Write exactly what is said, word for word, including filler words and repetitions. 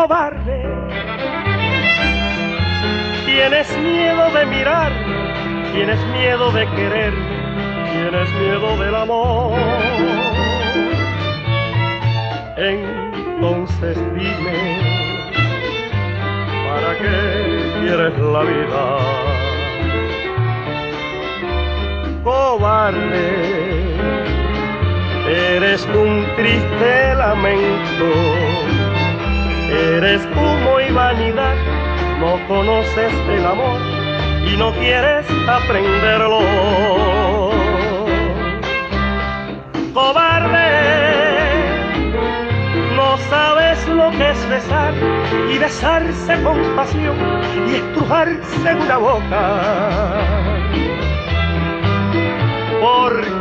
cobarde. Tienes miedo de mirar, tienes miedo de querer, tienes miedo del amor. Entonces dime, ¿para qué quieres la vida? Cobarde, eres un triste lamento, eres humo y vanidad, no conoces el amor y no quieres aprenderlo. Cobarde, no sabes lo que es besar y besarse con pasión y estrujarse en una boca. ¿Por